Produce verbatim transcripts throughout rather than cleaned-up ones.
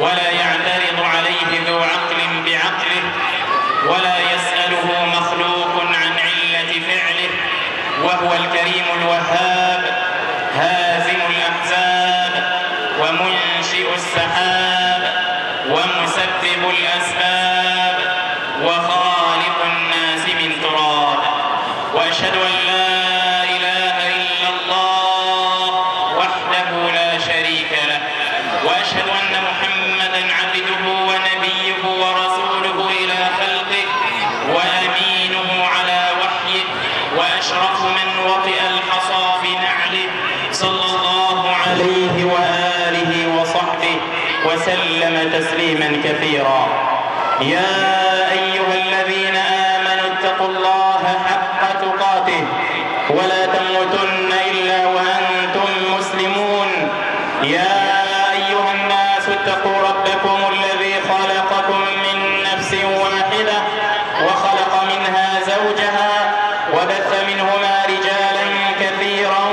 ولا يعترض عليه ذو عقل بعقله، ولا يسأله مخلوق عن علة فعله، وهو الكريم الوهاب هازم الأحزاب ومنشئ السحاب ومسبب الأسباب وخالق الناس من تراب. وأشهد أن لا إله إلا الله وحده لا شريك له، وأشهد أن محمدًا عبده ونبيه ورسوله إلى خلقه وأمينه على وحيه، وأشرف من وطئ الحصى في نعله صلى الله عليه وآله وصحبه وسلم تسليما كثيرا. يا أيها الذين آمنوا اتقوا الله حق تقاته ولا تموتن إلا وأنتم مسلمون. يا أيها الناس اتقوا ربكم الذي خلقكم من نفس واحدة وخلق منها زوجها وبث منهما رجالا كثيرا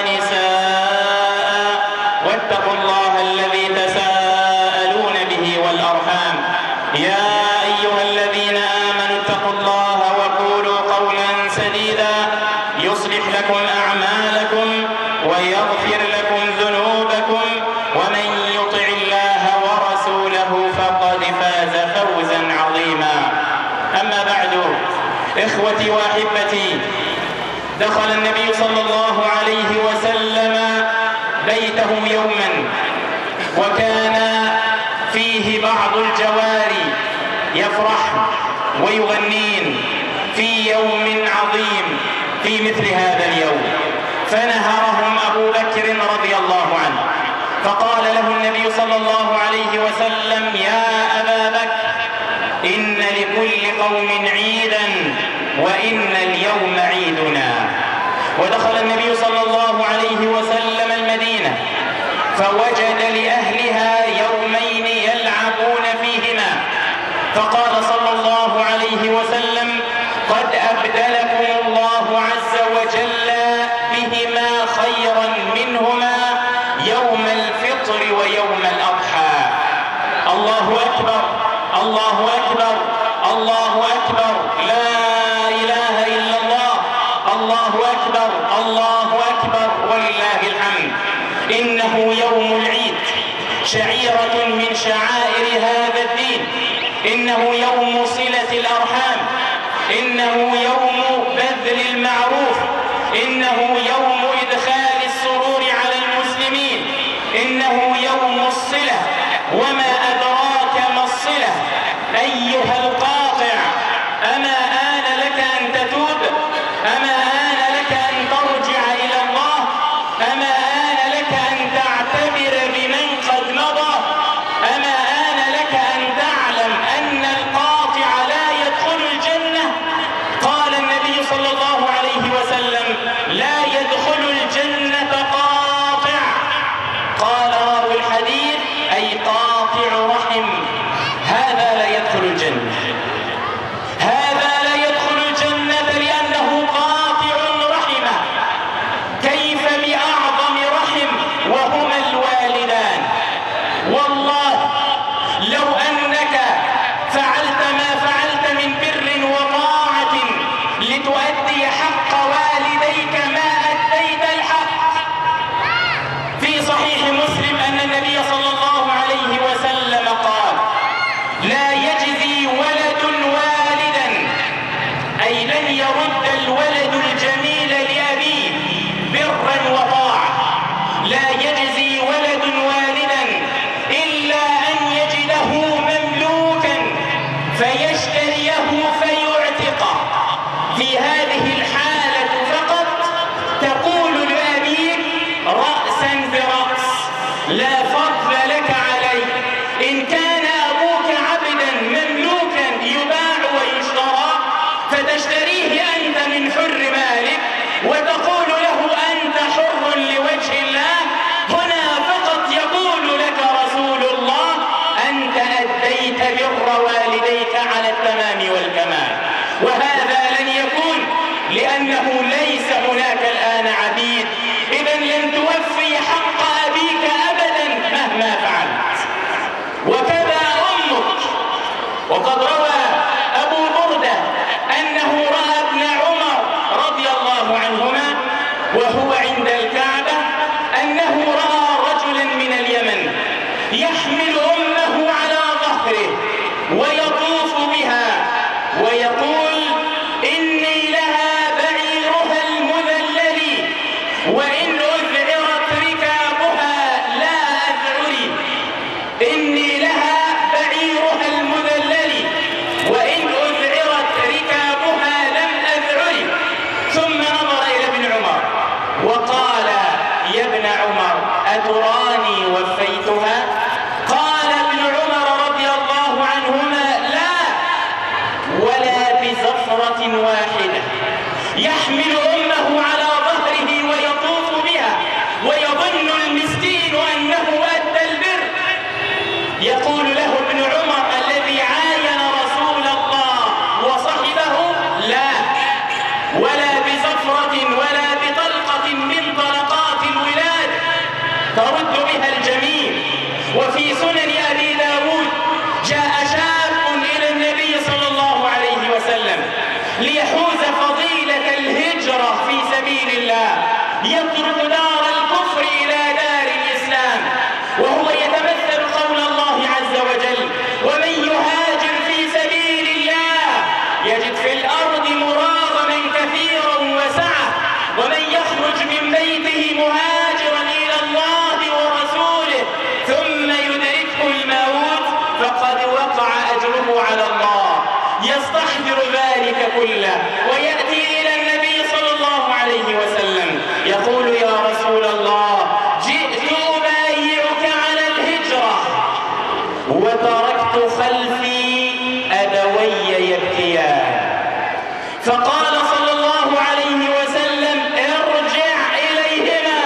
ونساء، واتقوا الله الذي تساءلون به والأرحام. يا أيها الذين آمنوا اتقوا الله وقولوا قولا سديدا يصلح لكم أعمالكم ويغفر لكم ذنوبكم، ومن يطع الله ورسوله فقد فاز فوزا عظيما. أما بعد، إخوتي وأحبتي، دخل النبي صلى الله عليه وسلم بيته يوما، وكان فيه بعض الجواري يفرح ويغنين في يوم عظيم في مثل هذا اليوم، فنهرهم أبو بكر رضي الله عنه، فقال له النبي صلى الله عليه وسلم: يا أبا بكر، إن لكل قوم عيدا وإن اليوم عيدنا. ودخل النبي صلى الله عليه وسلم المدينة، فوجد لأهلها يومين يلعبون فيهما، فقال صلى الله عليه وسلم: قد أبدلكم الله عز وجل بهما خيرا منهما يوم الفطر ويوم الأضحى. الله أكبر، الله أكبر، الله أكبر، لا إله إلا الله، الله أكبر، الله أكبر ولله الحمد. إنه يوم العيد، شعيرة من شعائر هذا الدين، إنه يوم صلة الأرحام، إنه يوم بذل المعروف، إنه يوم إدخال السرور على المسلمين، إنه يوم الصلة. وما أدراك ما الصلة أيها القاطع؟ أما آن لك أن تتوب؟ أما آن لك أن ترجع إلى الله؟ أما آن لك أن تعتبر بمن قد مضى؟ أما آن لك أن تعلم أن القاطع لا يدخل الجنة؟ قال النبي صلى الله عليه وسلم: لا يدخل الجنة قاطع. قال راوي الحديث: أي قاطع رحم، هذا لا يدخل الجنة، هذا لا يدخل الجنة لأنه قاطع رحمه. كيف بأعظم رحم وهما الوالدان؟ والله لو أنك فعلت ما فعلت من بر وطاعة لتؤدي حق والديك ما أديت الحق. في صحيح مسلم أن النبي صلى الله عليه وسلم قال: لا يجزي ولد والدا، أي لن يرد الولد الجميل لأبيه برا وطاعة، لا يجزي ولد والدا إلا أن يجده مملوكا فيشتريه فيعتقه. في هذه الحالة فقط تقول لأبيك رأسا برأس: لا فضل لك عليه. إن كان أبوك عبدا مملوكا يباع ويشترى فتشتريه أنت من حر مالك وتقول له أنت حر لوجه الله، هنا فقط يقول لك رسول الله: أنت أديت بر والديك على التمام والكمال. وهذا لن يكون لأنه ليس هناك الآن عبيد، إذن لن توفي حق أبيك أبدا مهما فعلت. وقد روى أبو بردة أنه رأى ابن عمر رضي الله عنهما وهو عند الكعبة أنه رأى رجلا من اليمن يحمل أمه على ظهره ويطوف بها ويقول إني لها بعيرها المذلل وإن أذعرت ركابها لا أذعري إني لها بعيرها المذلل وإن أذعرت ركابها لم أذعري. ثم نظر إلى ابن عمر وقال يا ابن عمر أتراني وفيتها؟ قال ابن عمر رضي الله عنهما لا ولا بزفرة واحدة. يحمل أمه على ظهره ويطوف بها ويظن المسكين أنه أدى البر. يقول له ابن عمر الذي عاين رسول الله وصحبه لا ولا بزفرة ولا بطلقة من طلقات الولاد ترد بها الجميل. وفي سنن أبي داود جاء شاب إلى النبي صلى الله عليه وسلم ليحوز فضيلة الهجرة في سبيل الله، يترك دار الكفر إلى دار الإسلام، وهو يتمثل قول الله عز وجل ومن يهاجر في سبيل الله يجد في الأرض مراغما كثيرا وسعة ومن يخرج من بيته مهاجرا إلى الله ورسوله ثم يدركه الموت فقد وقع أجره على الله. يستحضر ذلك كله ويأتي إلى النبي صلى الله عليه وسلم يقول يا رسول الله جئت أبايعك على الهجرة وتركت خلفي أبوي يبكيان. فقال صلى الله عليه وسلم ارجع إليهما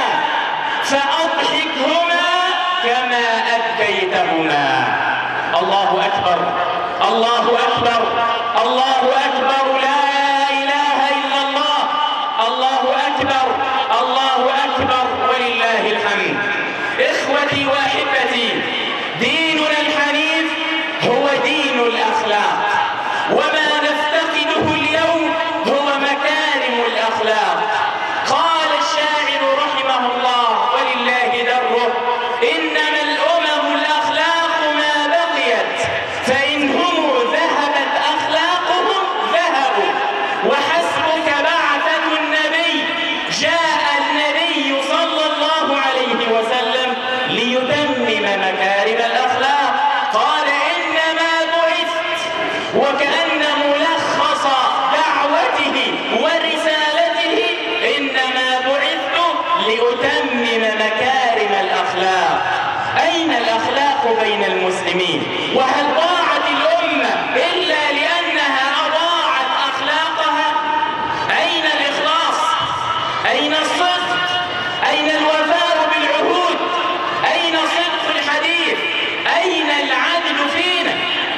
فأضحكهما كما أبكيتهما. الله أكبر الله أكبر الله أكبر لا إله إلا الله الله أكبر الله أكبر ولله الحمد. إخوتي وأحبتي، ديننا الحنيف هو دين الأخلاق، وما نفتقده اليوم هو مكارم الأخلاق. قال الشاعر رحمه الله ولله دره إنما الأمم الأخلاق ما بقيت فإنهم ذهبت أخلاقهم ذهبوا وحسبك بعثة النبي. جاء النبي صلى الله عليه وسلم ليتمم مكارم الأخلاق. قال إنما بعثت وكأن ملخص دعوته ورسالته إنما بعثت لأتمم مكارم الأخلاق. أين الأخلاق بين المسلمين؟ وهل ضاعت الأمة إلا لأنها أضاعت أخلاقها؟ أين الإخلاص؟ أين الصدق؟ أين الوفاء بالعهود؟ أين صدق الحديث؟ أين العدل فينا؟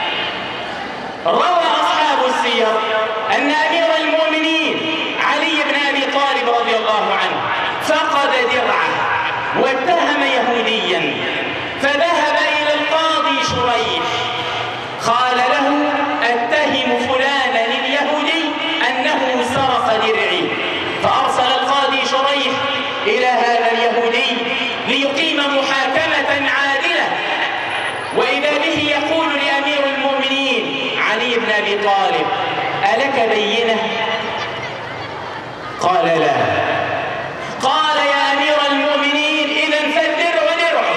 روى أصحاب السير أن أمير المؤمنين علي بن أبي طالب رضي الله عنه فقد درعه واتهم يهوديا، فذهب إلى القاضي شريح قال له أتهم فلانا اليهودي أنه سرق درعي. فأرسل القاضي شريح إلى هذا اليهودي ليقيم محاكمة عادلة، وإذا به يقول لأمير المؤمنين علي بن أبي طالب ألك بينة؟ قال لا. قال يا أمير المؤمنين إذن فالدرع درعه.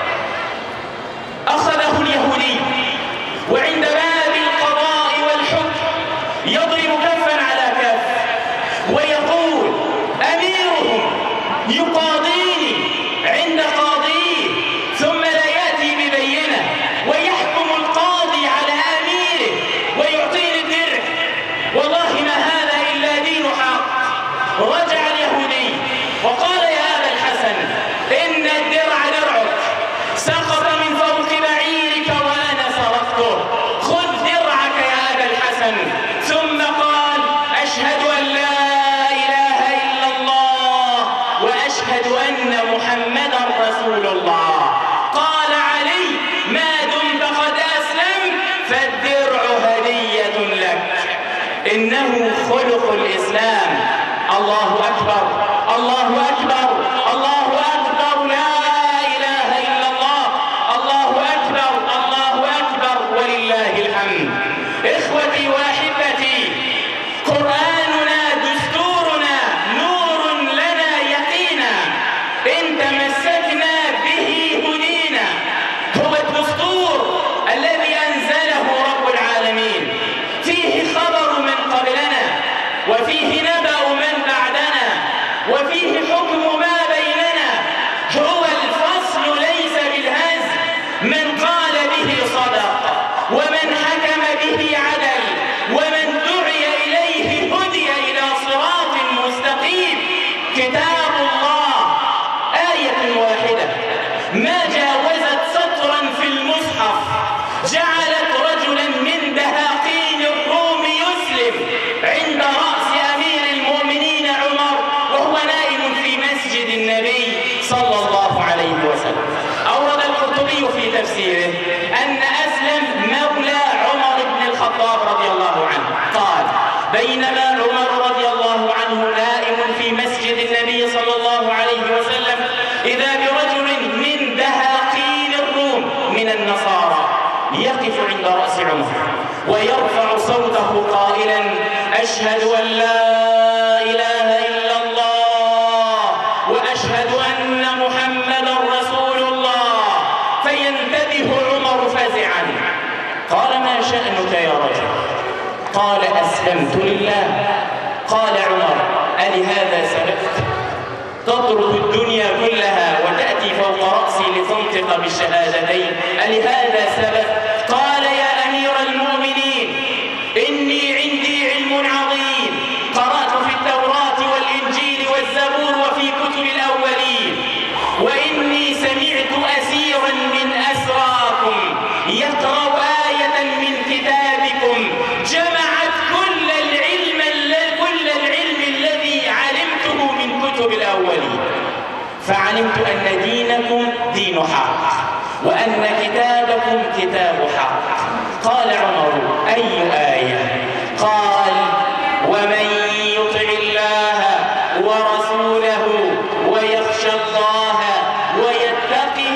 أخذه اليهودي وعند باب القضاء والحكم يضرب كفا على كف ويقول أميرهم يقاضيني عند قاضيه ثم لا يأتي ببينة ويحكم القاضي على أميره ويعطيني الدرع، والله ما هذا إلا دين حق. رجع إنه خلق الإسلام. الله أكبر، الله أكبر، الله أكبر، لا إله إلا الله، الله أكبر، الله أكبر، ولله الحمد. إخوتي وأحبتي، قرآننا دستورنا، نور لنا يقينا، إن تمسكنا به هدينا. هو الدستور الذي أنزله رب العالمين، فيه خبر من قبلنا، وفيه نبأ من بعدنا، وفيه حكم ما بيننا. هو الفصل ليس بالهزل، من قال به صدق، ومن حكم به عدل، ومن دعي إليه هدي إلى صراط مستقيم. كتاب الله آية واحدة ما جاوزت سطرا في المصحف جعلت رجلا من دهاقين الروم يسلم عند رأس أمير المؤمنين عمر وهو نائم في مسجد النبي صلى الله عليه وسلم. أورد القرطبي في تفسيره أن أسلم مولى عمر بن الخطاب رضي الله عنه قال: بينما عمر رضي الله عنه نائم في مسجد النبي صلى الله عليه وسلم إذا برجل من دهاقين الروم من النصارى يقف عند رأس عمر ويرفع صوته قائلا: أشهد أن لا إله إلا الله وأشهد أن محمدا رسول الله. فينتبه عمر فزعا، قال: ما شأنك يا رجل؟ قال: أسلمت لله. قال عمر: ألهذا سبقت؟ تطرد الدنيا كلها وتأتي فوق رأسي لتنطق بالشهادتين، ألهذا سبقت؟ قال: يا أمير المؤمنين، إني عندي علم عظيم، قرأت في التوراة والإنجيل والزبور وفي كتب الأولين، وإني سمعت أسيرا من أسراكم يقرأ آية من كتابكم جمعت كل العلم كل العلم الذي علمته من كتب الأولين، فعلمت أن دينكم دين حق وأن كتابكم كتاب حق. قال عمر: أي آية؟ قال: ومن يطع الله ورسوله ويخشى الله ويتقه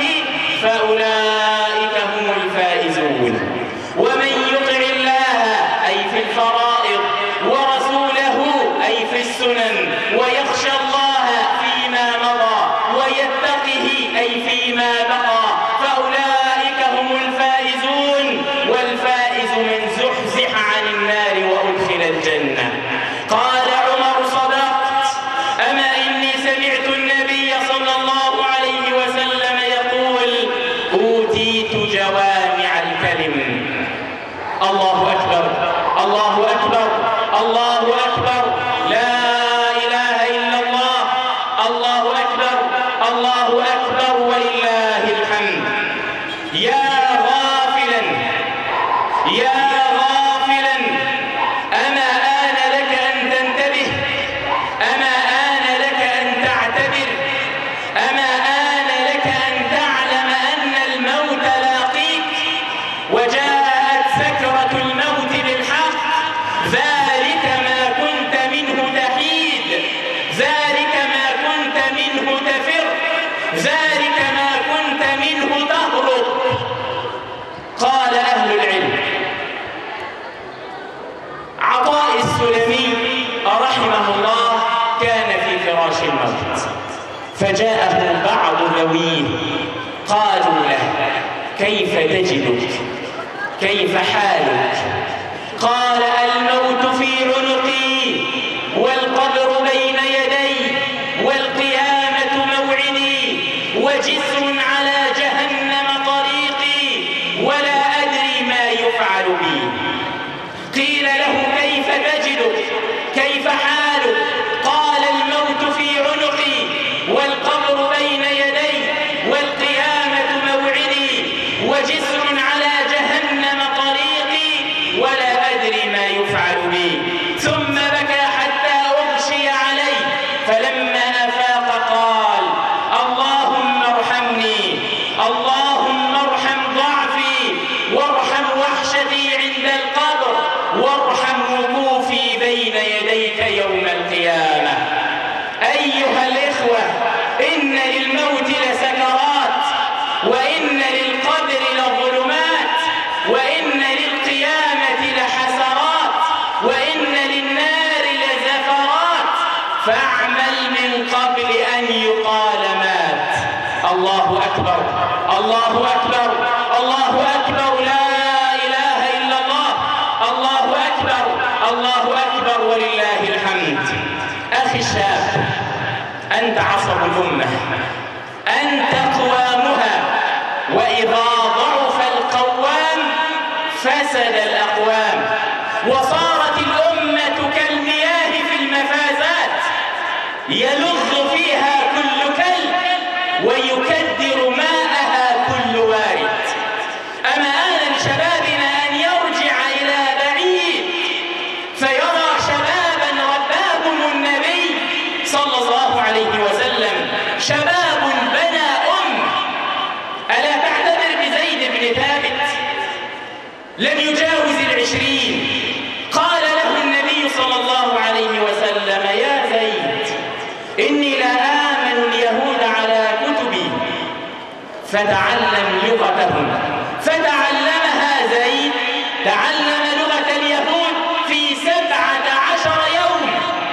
فأولئك هم الفائزون. ومن يطع الله أي في الفرائض، ورسوله أي في السنن، ويخشى الله فيما مضى، ويتقه أي فيما بقى، فأولئك هم الفائزون. والفائز من زحزح عن النار وأدخل الجنة. قال عمر: صدقت، أما إني سمعت النبي صلى الله عليه وسلم يقول: أوتيت جوامع الكلم. الله أكبر، الله أكبر، الله أكبر، لا إله إلا الله، الله أكبر، الله أكبر، ولله الحمد. يا غافلا، يا غافلا، أما آن لك أن تنتبه؟ أما آن لك أن تعتبر؟ أما آن لك أن تعلم أن الموت لاقيك وجاءت سكرة الموت بالحق؟ ذلك ما كنت منه تحيد، ذلك ما كنت منه تفر، ذلك ما كنت منه تهرب. قال أهل العلم: عطاء السلمي رحمه الله كان في فراش الموت، فجاءه بعض ذويه قالوا له: كيف تجدك؟ كيف حالك؟ قال: الموت في عنقي، والقبر بين يدي، والقيامة موعدي، وجسر على جهنم طريقي، ولا أدري ما يفعل بي. قيل له: كيف تجدك؟ كيف حالك؟ قال: الموت في عنقي، والقبر بين يدي، والقيامة موعدي، وجسر على جهنم طريقي، ولا أدري ما يفعل بي. ثم بكى حتى أغشي عليه، فلما أفاق قال: اللهم ارحمني، اللهم ارحم ضعفي، وارحم وحشتي عند القبر، وارحم فاعمل من قبل أن يقال مات. الله أكبر الله أكبر الله أكبر، لا إله إلا الله، الله أكبر الله أكبر ولله الحمد. أخي الشاب، أنت عصب الأمة، أنت قوامها، وإذا ضعف القوام فسد الأقوام، وصارت الأمة كالمياه في المفازات يلغ فيها كل كلب ويكدر ماءها كل وارد. أما آن لشبابنا أن يرجع إلى بعيد فيرى شبابا رباهم النبي صلى الله عليه وسلم، شباب بنى أم. ألا تعتبر بزيد بن ثابت لم يجاوز العشرين، قال له النبي صلى الله عليه وسلم: يا زيد، إني لا آمن اليهود على كتبي فتعلم لغتهم. فتعلمها زيد، تعلم لغة اليهود في سبعة عشر يوم،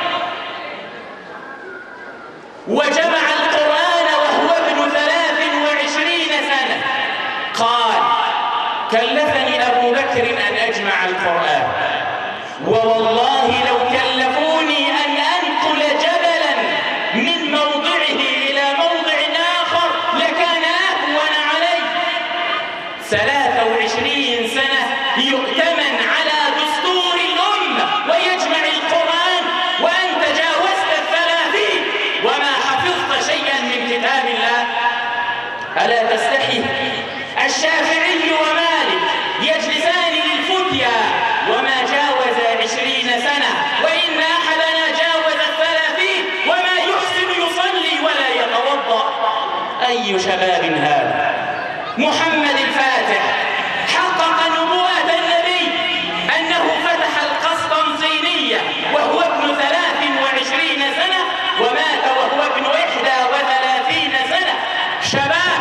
وجمع القرآن وهو ابن ثلاث وعشرين سنة. قال: كلفني أبو بكر أن أجمع القرآن، ووالله لو كلفوني أن أنقل جبلا من موضعه إلى موضع آخر لكان أهون علي. ثلاث وعشرين سنة يؤتمن على دستور الأمة ويجمع القرآن، وأنت جاوزت الثلاثين وما حفظت شيئا من كتاب الله. ألا تستحي؟ الشافعي ومالك يجلسان للفتيا وما جاوز عشرين سنة، وإن أحدنا جاوز الثلاثين وما يحسن يصلي ولا يتوضأ. أي شباب هذا؟ محمد الفاتح حقق نبوءة النبي أنه فتح القسطنطينية وهو ابن ثلاث وعشرين سنة، ومات وهو ابن إحدى وثلاثين سنة. شباب،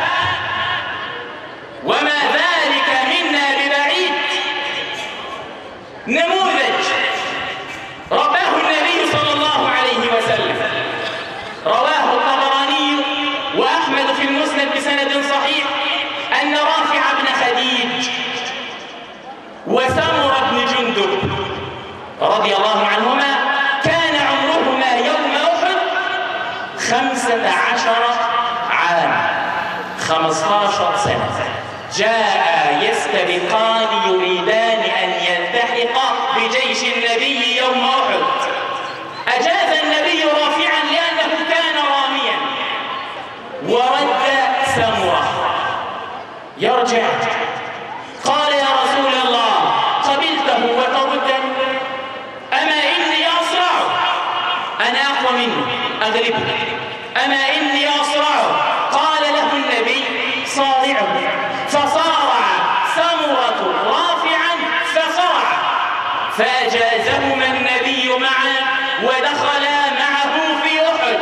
وما ذلك منا ببعيد. نموذج رباه النبي صلى الله عليه وسلم، رواه الطبراني وأحمد في المسند بسند صحيح، أن رافع بن خديج وسمر بن جندب رضي الله عنهما كان عمرهما يوم أحد خمسة عشر عام، خمسة عشر سنة. جاء يستبقان يريدان أن يلتحقا بجيش النبي يوم أحد. أجاز النبي رافعا لأنه كان راميا، ورد سمرة يرجع. قال: يا رسول الله، قبلته وتردا؟ أما إني أصرع، أنا أقوى منه أغلبه، أما إني أصرع. قال له النبي: صارعه. فصارع سمرة رافعا فصرع، فأجازهما النبي معا ودخلا معه في أحد.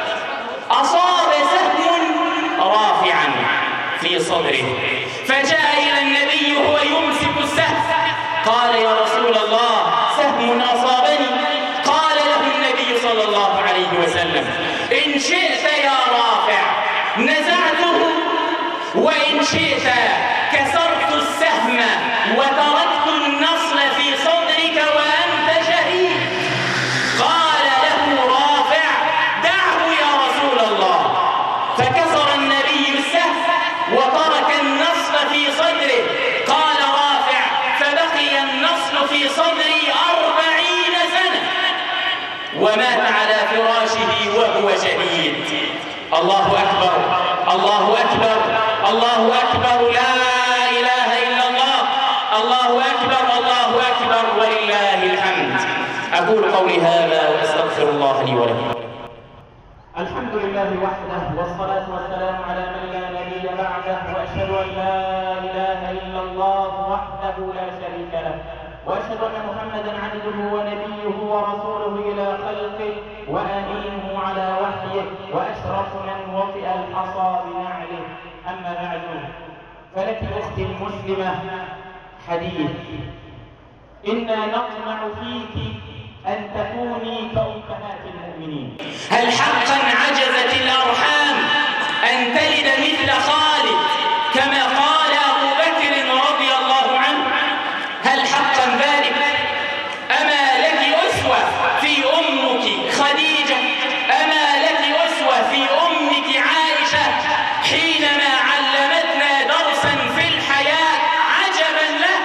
أصاب سهم رافعا في صدره، فجاء إلى النبي وهو يمسك السهم. قال: يا رسول الله، سهم أصابني. قال له النبي صلى الله عليه وسلم: إن شئت يا رافع نزعته، وإن شئت كسرت السهم وتركت النصل في صدرك وأنت شهيد. قال له رافع: دعه يا رسول الله. فكسر النبي السهم وترك النصل في صدره. قال رافع: فبقي النصل في صدري أربعين سنة، ومات على فراشه وهو شهيد. الله أكبر الله أكبر الله أكبر، لا إله إلا الله، الله أكبر الله أكبر ولله الحمد. أقول قولي هذا وأستغفر الله لي ولكم. الحمد لله وحده، والصلاة والسلام على من لا نبي بعده، وأشهد أن لا إله إلا الله وحده لا شريك له، وأشهد أن محمدا عبده ونبيه ورسوله إلى خلقه وأمينه على وحيه، وأشرف من وطئ الحصى بنعله. أما بعد، فلك أختي المسلمة حديث. إنا نطمع فيك أن تكوني كأمهات المؤمنين. هل حقا عجزت الأرحام أن تلد مثل خالد كما قال أبو بكر رضي الله عنه؟ هل حقا ذلك؟ أما لك أسوة في أمك خديجة؟ أما لك أسوة في أمك عائشة حينما علمتنا درسا في الحياة عجبا له؟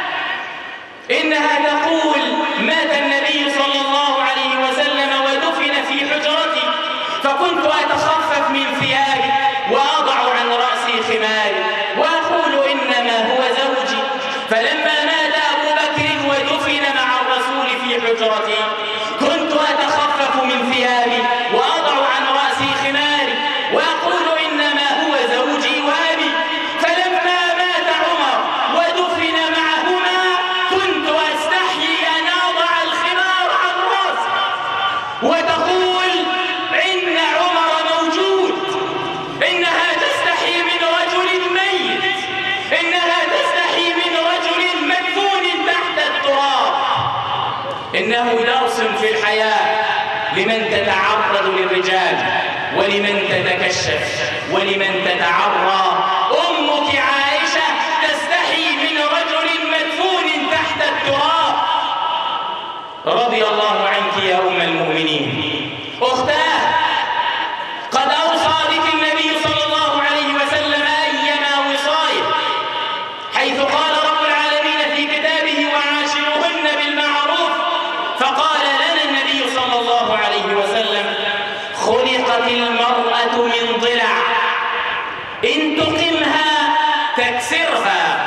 إنها تقول: مات النبي صلى الله عليه وسلم ودفن في حجرتي، فكنت أتخفف من ثيابي وأضع عن رأسي خماري وأقول إنما هو زوجي، فلما مات أبو بكر ودفن مع الرسول في حجرتي كنت أتخفف من ثيابي وأضع عن رأسي خماري وأقول إنما هو زوجي وأبي، فلما مات عمر ودفن معهما كنت أستحيي أن أضع الخمار عن رأسي. وتقول إن عمر موجود، إنها تستحي من رجل ميت، إنها تستحي من رجل مدفون تحت التراب. إنه درس في الحياة لمن تتعرض للرجال ولمن تتكشف ولمن تتعرى. أمك عائشة تستحي من رجل مدفون تحت التراب رضي الله عنك يا أم المؤمنين. أختاه، قد أوصى بك النبي صلى الله عليه وسلم أيما وصاية، حيث قال رب العالمين في كتابه: وعاشروهن بالمعروف. فقال لنا النبي صلى الله عليه وسلم: خلقت المرأة من ضلع، إن تقمها تكسرها،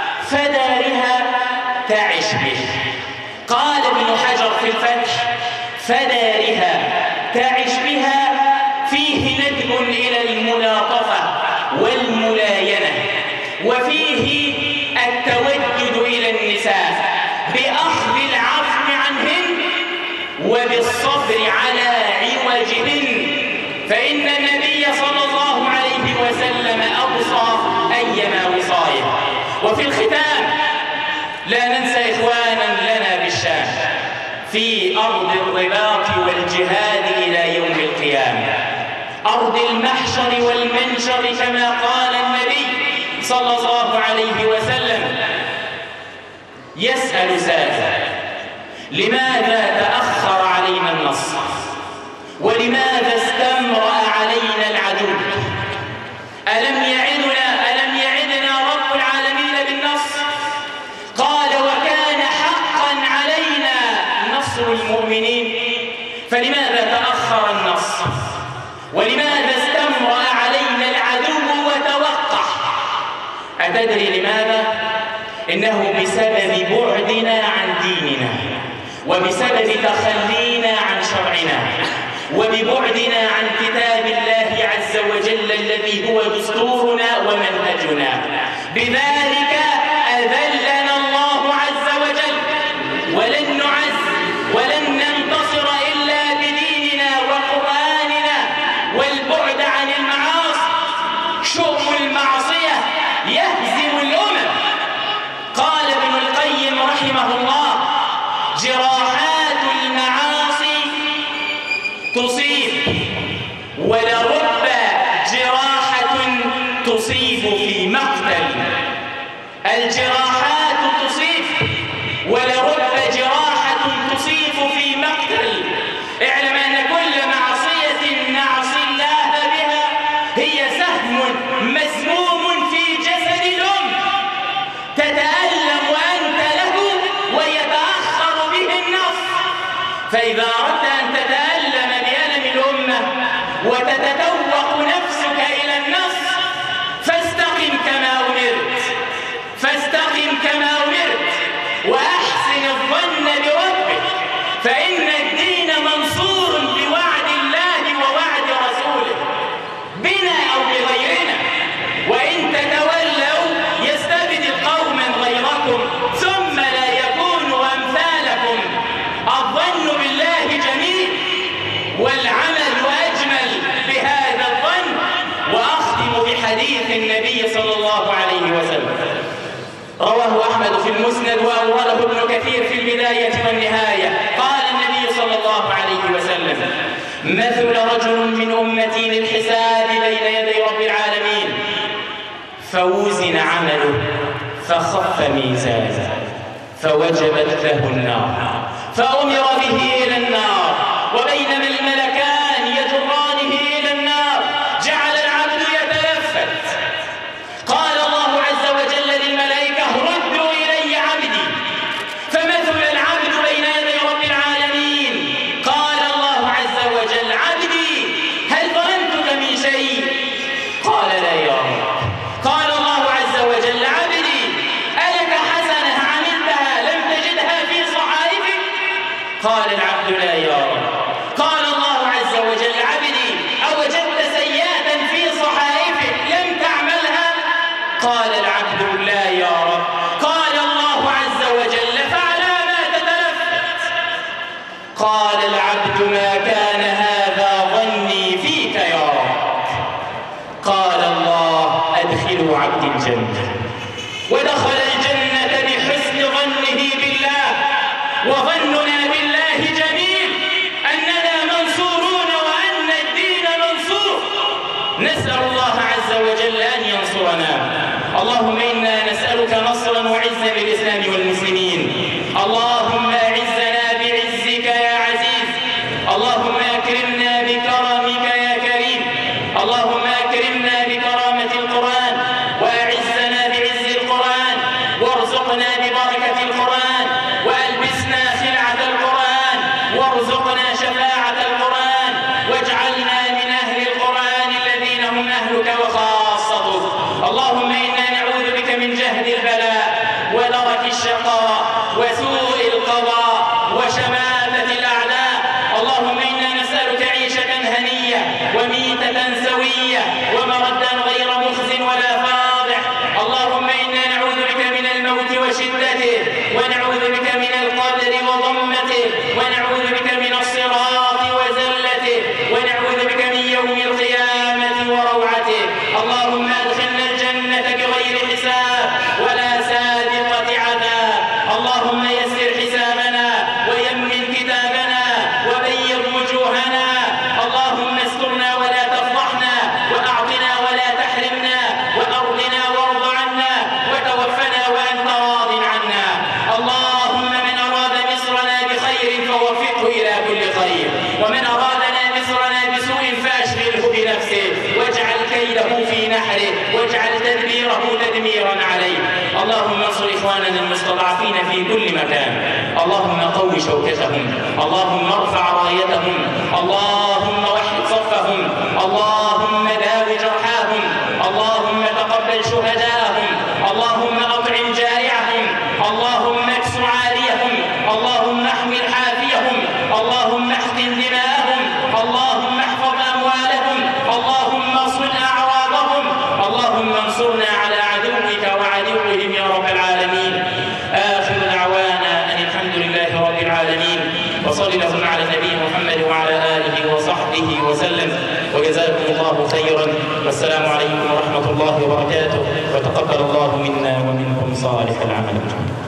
فدارها تعش به. قال ابن حجر في الفتح: فدارها تعش بها فيه ندب إلى الملاطفة والملاينة، وفيه التودد إلى النساء بأخذ العفو عنهن وبالصبر على عوجهن، فإن النبي صلى الله عليه وسلم أوصى أيما وصاية. وفي الختام لا ننسى إخوانا لنا بالشام في أرض الرباط والجهاد إلى يوم القيامة، أرض المحشر والمنشر كما قال النبي صلى الله عليه وسلم. يسأل سائل: لماذا تأخر علينا النصر؟ ولماذا استمرأ علينا العدو؟ ألم يعدنا ألم يعدنا رب العالمين بالنصر؟ قال: وكان حقا علينا نصر المؤمنين. فلماذا تأخر النصر؟ ولماذا استمرأ علينا العدو وتوقع؟ أتدري لماذا؟ إنه بسبب بعدنا عن ديننا، وبسبب تخلينا عن شرعنا، وببعدنا عن كتاب الله عز وجل الذي هو دستورنا ومنهجنا. بذلك أذلنا الله عز وجل، ولن نعز ولن ننتصر إلا بديننا وقرآننا والبعد عن المعاصي. شؤم المعصية يهزم الأمم. قال ابن القيم رحمه الله: جراحات المعاصي تصيب، ولرب جراحة تصيب في مقتل. الجراحات تصيب، ولرب جراحة تصيب في مقتل. اعلم أن كل معصية نعصي الله بها هي سهم مسموم في جسد الأم، تتألم وأنت له ويتأخر به النصر. فإذا أردت أن تتألم بألم الأمة وتتذوق نفسك إلى النصر فاستقم كما أمرت، فاستقم كما أمرت، وأحسن الظن بربك، فإن الدين منصور بوعد الله ووعد رسوله، بنا أو بغيرنا. وإن تتولوا يستبدل قوما غيركم ثم لا يكونوا أمثالكم. الظن بالله جميل، والعمل أجمل بهذا الظن. وأختم بحديث النبي صلى الله عليه وسلم رواه أحمد في المسند وأورده ابن كثير في البداية والنهاية. قال النبي الله عليه وسلم: مثل رجل من أمتي للحساب بين يدي رب العالمين، فوزن عمله فخف ميزانه فوجبت له النار، فأمر به إلى النار، وبينما الملكان يجرانه إلى النار جعل العبد يتلفت. قال الله عز وجل للملائكة: ردوا إلي عبدي. فمثل العبد بين يدي رب العالمين. قال الله عز وجل: عبدي هل ظننتك من شيء؟ قال: لا يا رب. قال الله عز وجل: عبدي ألك حسنة عملتها لم تجدها في صحائفك؟ قال العبد: لا يا رب. قال الله عز وجل: عبدي أوجدت سيئة في صحائفك لم تعملها؟ قال العبد: لا يا رب. قال الله عز وجل: فعلى ما تتلفت؟ قال العبد: ما كان هذا ظني فيك يا رب. قال الله: أدخلوا عبد الجنة. ودخل الجنة بحسن ظنه بالله، وظننا بالله جميل أننا منصورون وأن الدين منصور. نسأل الله عز وجل أن ينصرنا. اللهم إنا نسألك نصرا وعزا للإسلام والمسلمين. اللهم أعزنا بعزك يا عزيز. اللهم أكرمنا بكرمك يا كريم. اللهم أكرمنا بكرامة القرآن، وأعزنا بعز القرآن، وارزقنا ببركة القرآن، وألبسنا خلعة القرآن، وارزقنا شفاعة القرآن، واجعلنا من أهل القرآن الذين هم أهلك وخاصتك. اللهم إنا نعوذ بك من جهد البلاء ودرك الشقاء وسوء القضاء وشماتة الأعداء. اللهم إنا نسألك عيشة هنية وميتة سوية ومردا غير مخز ولا فاضح. اللهم إنا نعوذ بك من الموت وشدته، ونعوذ بك من القدر وضمته، ونعوذ بك من الصراط وزلته، ونعوذ بك من يوم القيامة وروعته. اللهم أدخلنا الجنة بغير حساب ولا سابقة عذاب. اللهم يسر حسابنا ويمن كتابنا وبيض وجوهنا. اللهم استرنا ولا تفضحنا، وأعطنا ولا تحرمنا، وأرضنا وارض عنا، وتوفنا وأنت راض عنا. اللهم من أراد مصرنا بخير فوفقه إلى كل خير، ومن أرادنا مصرنا بسوء فأشغله بنفسه، واجعل كيده في نحره، واجعل تدبيره تدميرا عليه. اللهم انصر إخواننا المستضعفين في كل مكان. اللهم قو شوكتهم، اللهم ارفع رايتهم، اللهم وحد صفهم، اللهم داو جرحاهم، اللهم تقبل شهداءهم، اللهم أطعم جائعهم، اللهم اكس عاريهم، اللهم احمل حافيهم، اللهم احقن دماءهم، اللهم احفظ أموالهم، اللهم اصون أعراضهم. اللهم انصرنا على عدوك وعدوهم يا رب العالمين. آخر دعوانا أن الحمد لله رب العالمين، وصلى اللهم على النبي محمد وعلى آله وصحبه وسلم، وجزاكم الله خيرا، والسلام عليكم ورحمة الله وبركاته، وتقبل الله منا ومنكم صالح العمل.